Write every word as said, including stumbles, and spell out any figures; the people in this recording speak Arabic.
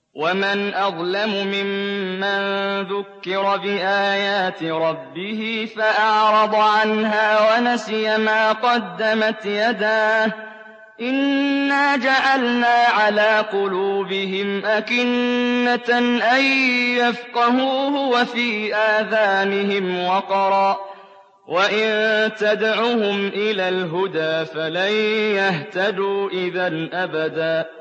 وَمَنْ أَظْلَمُ مِمَّن ذُكِّرَ بِآيَاتِ رَبِّهِ فَأَعْرَضَ عَنْهَا وَنَسِيَ مَا قَدَّمَتْ يَدَاهُ ۚ إِنَّا جَعَلْنَا عَلَىٰ قُلُوبِهِمْ أَكِنَّةً أَن يَفْقَهُوهُ وَفِي آذَانِهِمْ وَقْرًا ۚ وَإِن تَدْعُهُمْ إِلَى الْهُدَىٰ فَلَن يَهْتَدُوا إِذًا أَبَدًا